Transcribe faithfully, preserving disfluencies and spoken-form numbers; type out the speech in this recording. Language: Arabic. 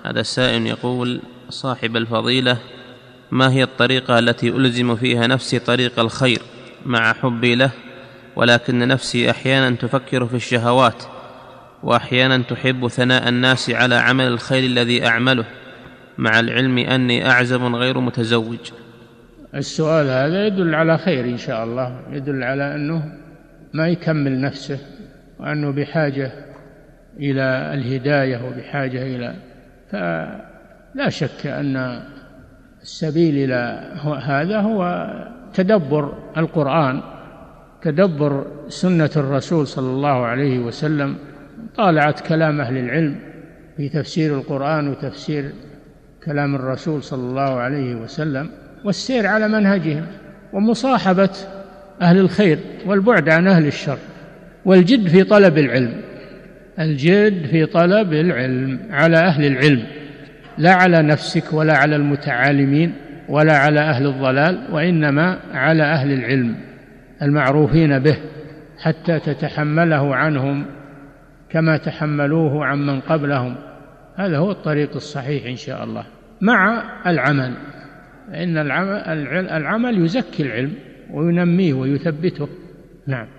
هذا السائل يقول: صاحب الفضيلة، ما هي الطريقة التي ألزم فيها نفسي طريق الخير مع حبي له، ولكن نفسي أحيانا تفكر في الشهوات، وأحيانا تحب ثناء الناس على عمل الخير الذي أعمله، مع العلم أني أعزب غير متزوج؟ السؤال هذا يدل على خير إن شاء الله، يدل على أنه ما يكمل نفسه، وأنه بحاجة إلى الهداية وبحاجة إلى، فلا شك أن السبيل إلى هذا هو تدبر القرآن، تدبر سنة الرسول صلى الله عليه وسلم، طالعت كلام أهل العلم في تفسير القرآن وتفسير كلام الرسول صلى الله عليه وسلم، والسير على منهجهم، ومصاحبة أهل الخير والبعد عن أهل الشر، والجد في طلب العلم، الجد في طلب العلم على أهل العلم، لا على نفسك ولا على المتعالمين ولا على أهل الضلال، وإنما على أهل العلم المعروفين به، حتى تتحمله عنهم كما تحملوه عمن قبلهم. هذا هو الطريق الصحيح إن شاء الله، مع العمل، إن العمل, العمل يزكي العلم وينميه ويثبته. نعم.